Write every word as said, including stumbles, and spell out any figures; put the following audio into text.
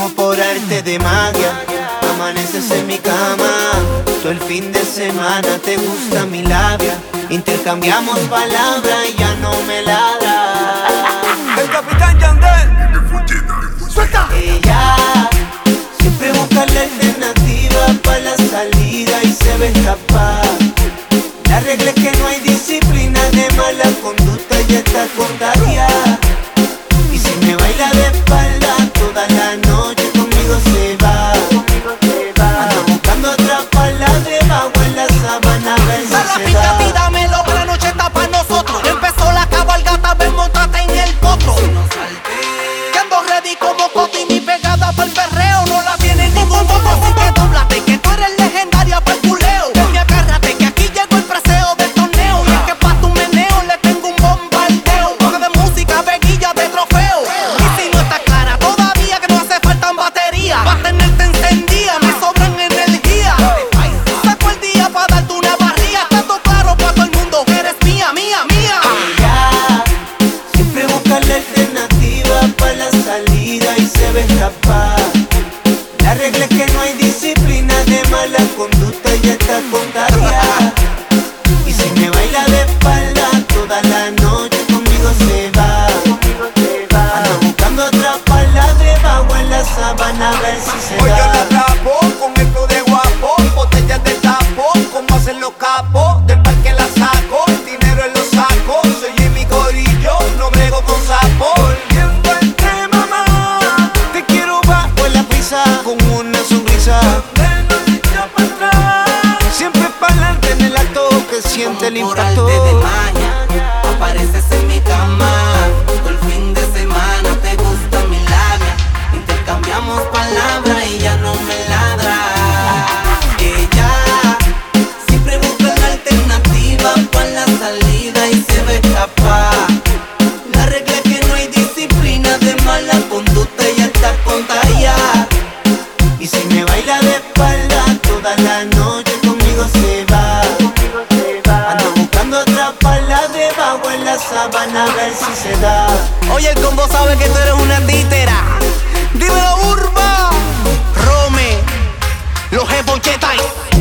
como por arte de magia. Amaneces en mi cama, todo el fin de semana te gusta mi labia. Intercambiamos palabras y ya no me ladra. El Capitán Yandel. Suelta. Ella siempre busca la alternativa para la salida y se ve escapar. La regla es que no hay disciplina, de mala conducta y está contagiada. Y si me baila de espalda toda la noche, conmigo se va. Ando buscando atraparla debajo en la sábana, a ver si Dale, se da. pícate y dámelo, que la noche está pa' nosotros. Empezó la cabalgata, ven, montate en el potro. Que ando ready como Coti, mi pegada pa'l perreo no la tiene ningún otro. Así que dóblate, que tú eres legendaria pa'l culeo. Ven y agárrate, que aquí llegó el preseo del torneo. Y es que pa' tu meneo le tengo un bombardeo. Coge de música, veguilla de trofeo. Y si no está clara todavía, que no hace falta batería. Va a tenerte encendida, me sobran energía. Saco el día pa' darte una barría. Tanto claro pa' todo el mundo que eres mía, mía, mía. Ella siempre busca la alternativa para la salida y se ve escapar. La regla es que no hay disciplina, de mala conducta y está contagiada. Y si me baila de espalda toda la noche, conmigo se va. Ando buscando atraparla debajo en la sábana, a ver si se Hoy yo da. la atrapo con el flow de guapo. Botellas de tapo, como hacen los capos. Del parque la saco, el dinero en los sacos. Soy Jimmy Corillo, no brego con sapo. Volviendo al tema, mamá, te quiero bajo en la prisa, con una sonrisa. Siempre pa'lante en el acto, que siente el Por impacto. arte de magia, apareces en mi cama. Todo el fin de semana te gusta mi labia. Intercambiamos palabras y ya no me ladra. Ella siempre busca la alternativa para la salida y se ve escapar. La regla es que no hay disciplina, de mala conducta y está contagiada. Y si me baila de espalda toda la noche, conmigo se va. Ando buscando atraparla debajo en la sábana, a ver si se da. Oye, el combo sabe que tú eres una títera. Dímelo, Urba, Rome, los Jeponchetais.